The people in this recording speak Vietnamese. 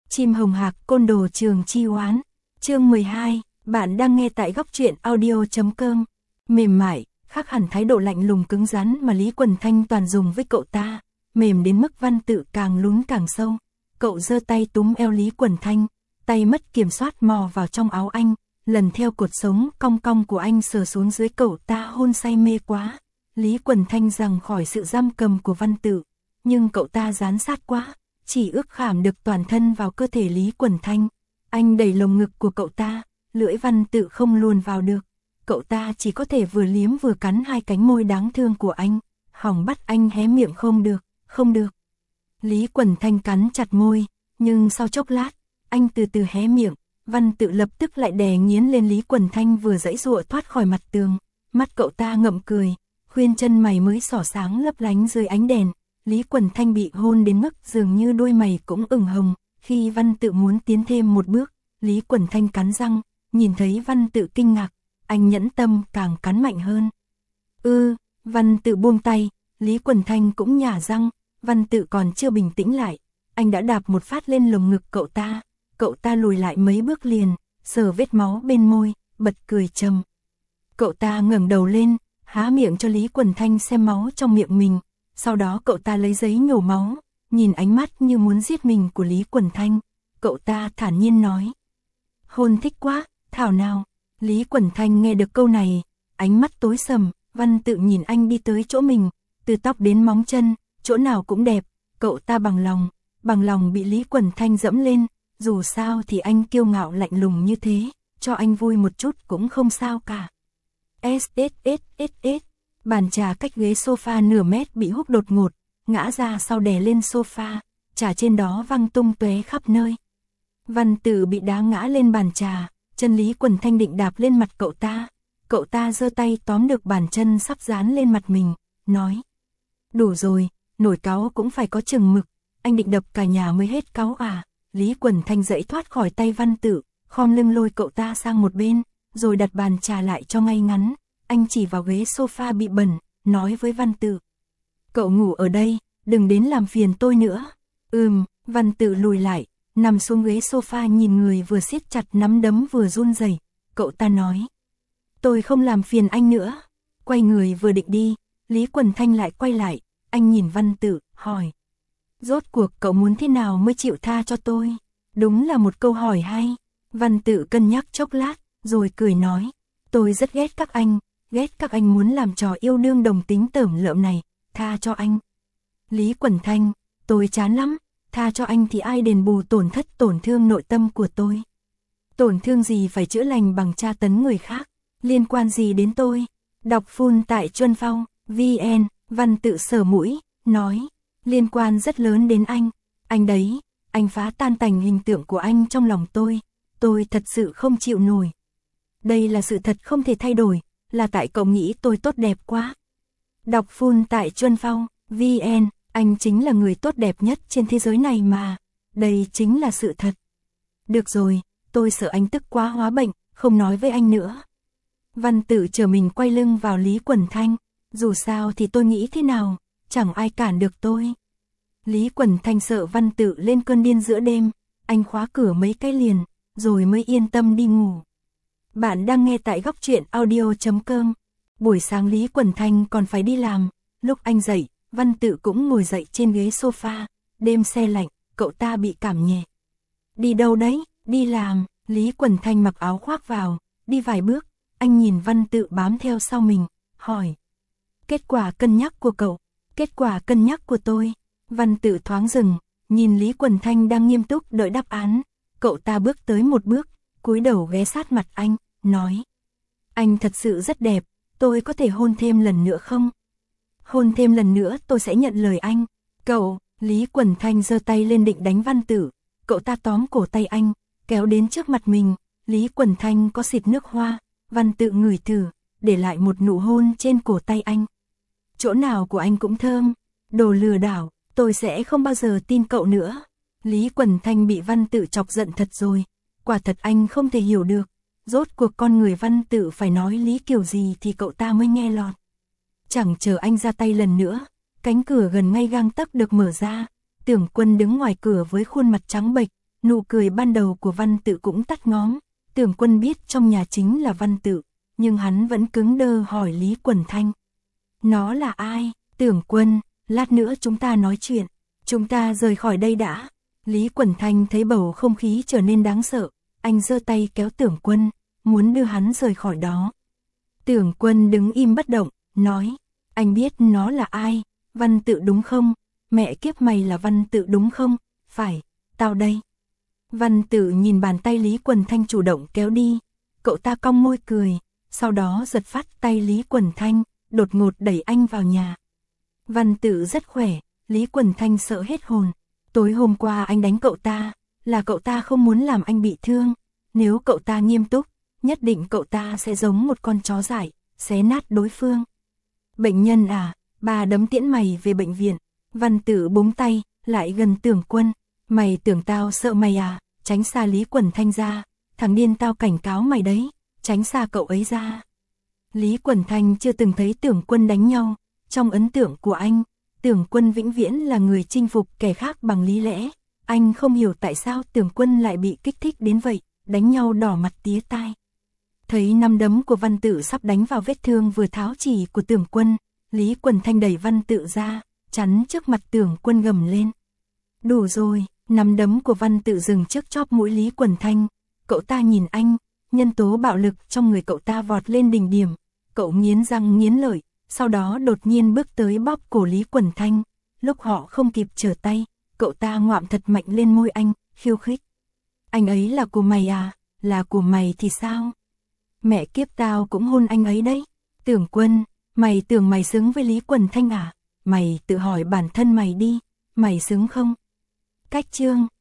Chim hồng hạc côn đồ trường chi oán. Chương 12, bạn đang nghe tại góc truyện audio.com. Mềm mại, khác hẳn thái độ lạnh lùng cứng rắn mà Lý Quần Thanh toàn dùng với cậu ta, mềm đến mức Văn Tự càng lún càng sâu. Cậu giơ tay túm eo Lý Quần Thanh, tay mất kiểm soát mò vào trong áo anh, lần theo cột sống cong cong của anh sờ xuống dưới cậu ta hôn say mê quá. Lý Quần Thanh giằng khỏi sự giam cầm của Văn Tự, nhưng cậu ta dán sát quá, chỉ ước khảm được toàn thân vào cơ thể Lý Quần Thanh. Anh đẩy lồng ngực của cậu ta, lưỡi Văn Tự không luồn vào được. Cậu ta chỉ có thể vừa liếm vừa cắn hai cánh môi đáng thương của anh, hỏng bắt anh hé miệng không được, không được. Lý Quần Thanh cắn chặt môi, nhưng sau chốc lát, anh từ từ hé miệng, Văn Tự lập tức lại đè nghiến lên Lý Quần Thanh vừa giãy giụa thoát khỏi mặt tường. Mắt cậu ta ngậm cười, khuyên chân mày mới xỏ sáng lấp lánh dưới ánh đèn. Lý Quần Thanh bị hôn đến mức dường như đôi mày cũng ửng hồng. Khi Văn Tự muốn tiến thêm một bước, Lý Quần Thanh cắn răng, nhìn thấy Văn Tự kinh ngạc, anh nhẫn tâm càng cắn mạnh hơn. Văn Tự buông tay, Lý Quần Thanh cũng nhả răng. Văn Tự còn chưa bình tĩnh lại, anh đã đạp một phát lên lồng ngực cậu ta lùi lại mấy bước liền, sờ vết máu bên môi, bật cười trầm. Cậu ta ngẩng đầu lên, há miệng cho Lý Quần Thanh xem máu trong miệng mình, sau đó cậu ta lấy giấy nhổ máu, nhìn ánh mắt như muốn giết mình của Lý Quần Thanh, cậu ta thản nhiên nói: "Hôn thích quá, thảo nào." Lý Quần Thanh nghe được câu này, ánh mắt tối sầm. Văn Tự nhìn anh đi tới chỗ mình, từ tóc đến móng chân, chỗ nào cũng đẹp, cậu ta bằng lòng bị Lý Quần Thanh dẫm lên, dù sao thì anh kiêu ngạo lạnh lùng như thế, cho anh vui một chút cũng không sao cả. Bàn trà cách ghế sofa nửa mét bị húc đột ngột, ngã ra sau đè lên sofa, trà trên đó văng tung tóe khắp nơi. Văn Tự bị đá ngã lên bàn trà, chân Lý Quần Thanh định đạp lên mặt cậu ta giơ tay tóm được bàn chân sắp dán lên mặt mình, nói: "Đủ rồi, nổi cáu cũng phải có chừng mực, anh định đập cả nhà mới hết cáu à?" Lý Quần Thanh dãy thoát khỏi tay Văn Tự, khom lưng lôi cậu ta sang một bên, rồi đặt bàn trà lại cho ngay ngắn. Anh chỉ vào ghế sofa bị bẩn, nói với Văn Tự: "Cậu ngủ ở đây, đừng đến làm phiền tôi nữa." Văn Tự lùi lại, nằm xuống ghế sofa nhìn người vừa siết chặt nắm đấm vừa run rẩy. Cậu ta nói: "Tôi không làm phiền anh nữa." Quay người vừa định đi, Lý Quần Thanh lại quay lại, anh nhìn Văn Tự, hỏi: "Rốt cuộc cậu muốn thế nào mới chịu tha cho tôi?" Đúng là một câu hỏi hay. Văn Tự cân nhắc chốc lát, rồi cười nói: "Tôi rất ghét các anh muốn làm trò yêu đương đồng tính tởm lợm này, tha cho anh." Lý Quần Thanh: "Tôi chán lắm, tha cho anh thì ai đền bù tổn thương nội tâm của tôi? Tổn thương gì phải chữa lành bằng tra tấn người khác, liên quan gì đến tôi?" Đọc full tại Chuân Phong VN. Văn Tự sờ mũi, nói: "Liên quan rất lớn đến anh đấy, anh phá tan tành hình tượng của anh trong lòng tôi thật sự không chịu nổi. Đây là sự thật không thể thay đổi, là tại cậu nghĩ tôi tốt đẹp quá." Đọc full tại Chuân Phong VN. Anh chính là người tốt đẹp nhất trên thế giới này mà, đây chính là sự thật. Được rồi, tôi sợ anh tức quá hóa bệnh, không nói với anh nữa. Văn Tự trở mình quay lưng vào Lý Quần Thanh, dù sao thì tôi nghĩ thế nào, chẳng ai cản được tôi. Lý Quần Thanh sợ Văn Tự lên cơn điên giữa đêm, anh khóa cửa mấy cái liền, rồi mới yên tâm đi ngủ. Bạn đang nghe tại góc truyện audio.com. Buổi sáng Lý Quần Thanh còn phải đi làm, lúc anh dậy, Văn Tự cũng ngồi dậy trên ghế sofa, đêm se lạnh, cậu ta bị cảm nhẹ. "Đi đâu đấy?" "Đi làm." Lý Quần Thanh mặc áo khoác vào, đi vài bước, anh nhìn Văn Tự bám theo sau mình, hỏi: "Kết quả cân nhắc của cậu?" "Kết quả cân nhắc của tôi." Văn Tự thoáng dừng, nhìn Lý Quần Thanh đang nghiêm túc đợi đáp án, cậu ta bước tới một bước, cúi đầu ghé sát mặt anh, nói: "Anh thật sự rất đẹp, tôi có thể hôn thêm lần nữa không?" "Hôn thêm lần nữa tôi sẽ nhận lời anh." "Cậu." Lý Quần Thanh giơ tay lên định đánh Văn Tự, cậu ta tóm cổ tay anh, kéo đến trước mặt mình. Lý Quần Thanh có xịt nước hoa, Văn Tự ngửi thử, để lại một nụ hôn trên cổ tay anh. "Chỗ nào của anh cũng thơm." "Đồ lừa đảo, tôi sẽ không bao giờ tin cậu nữa." Lý Quần Thanh bị Văn Tự chọc giận thật rồi, quả thật anh không thể hiểu được, rốt cuộc con người Văn Tự phải nói lý kiểu gì thì cậu ta mới nghe lọt. Chẳng chờ anh ra tay lần nữa, cánh cửa gần ngay gang tấc được mở ra, Tưởng Quân đứng ngoài cửa với khuôn mặt trắng bệch, nụ cười ban đầu của Văn Tự cũng tắt ngóm. Tưởng Quân biết trong nhà chính là Văn Tự, nhưng hắn vẫn cứng đơ hỏi Lý Quần Thanh. Nó là ai? Tưởng Quân, lát nữa chúng ta nói chuyện, chúng ta rời khỏi đây đã. Lý Quần Thanh thấy bầu không khí trở nên đáng sợ, anh giơ tay kéo Tưởng Quân, muốn đưa hắn rời khỏi đó. Tưởng Quân đứng im bất động, nói, anh biết nó là ai, Văn Tự đúng không? Mẹ kiếp mày là Văn Tự đúng không? Phải, tao đây. Văn Tự nhìn bàn tay Lý Quần Thanh chủ động kéo đi, cậu ta cong môi cười, sau đó giật phát tay Lý Quần Thanh, đột ngột đẩy anh vào nhà. Văn Tự rất khỏe, Lý Quần Thanh sợ hết hồn. Tối hôm qua anh đánh cậu ta, là cậu ta không muốn làm anh bị thương. Nếu cậu ta nghiêm túc, nhất định cậu ta sẽ giống một con chó dại, xé nát đối phương. Bệnh nhân à, bà đấm tiễn mày về bệnh viện. Văn Tự búng tay, lại gần Tưởng Quân. Mày tưởng tao sợ mày à, tránh xa Lý Quần Thanh ra. Thằng điên tao cảnh cáo mày đấy, tránh xa cậu ấy ra. Lý Quần Thanh chưa từng thấy Tưởng Quân đánh nhau. Trong ấn tượng của anh, Tưởng Quân vĩnh viễn là người chinh phục kẻ khác bằng lý lẽ. Anh không hiểu tại sao Tưởng Quân lại bị kích thích đến vậy, đánh nhau đỏ mặt tía tai. Thấy nắm đấm của Văn Tự sắp đánh vào vết thương vừa tháo chỉ của Tưởng Quân, Lý Quần Thanh đẩy Văn Tự ra, chắn trước mặt Tưởng Quân gầm lên. Đủ rồi, nắm đấm của Văn Tự dừng trước chóp mũi Lý Quần Thanh. Cậu ta nhìn anh, nhân tố bạo lực trong người cậu ta vọt lên đỉnh điểm. Cậu nghiến răng nghiến lợi, sau đó đột nhiên bước tới bóp cổ Lý Quần Thanh. Lúc họ không kịp trở tay, cậu ta ngoạm thật mạnh lên môi anh, khiêu khích. Anh ấy là của mày à, là của mày thì sao? Mẹ kiếp tao cũng hôn anh ấy đấy. Tưởng Quân, mày tưởng mày xứng với Lý Quần Thanh à? Mày tự hỏi bản thân mày đi, mày xứng không? Cách chương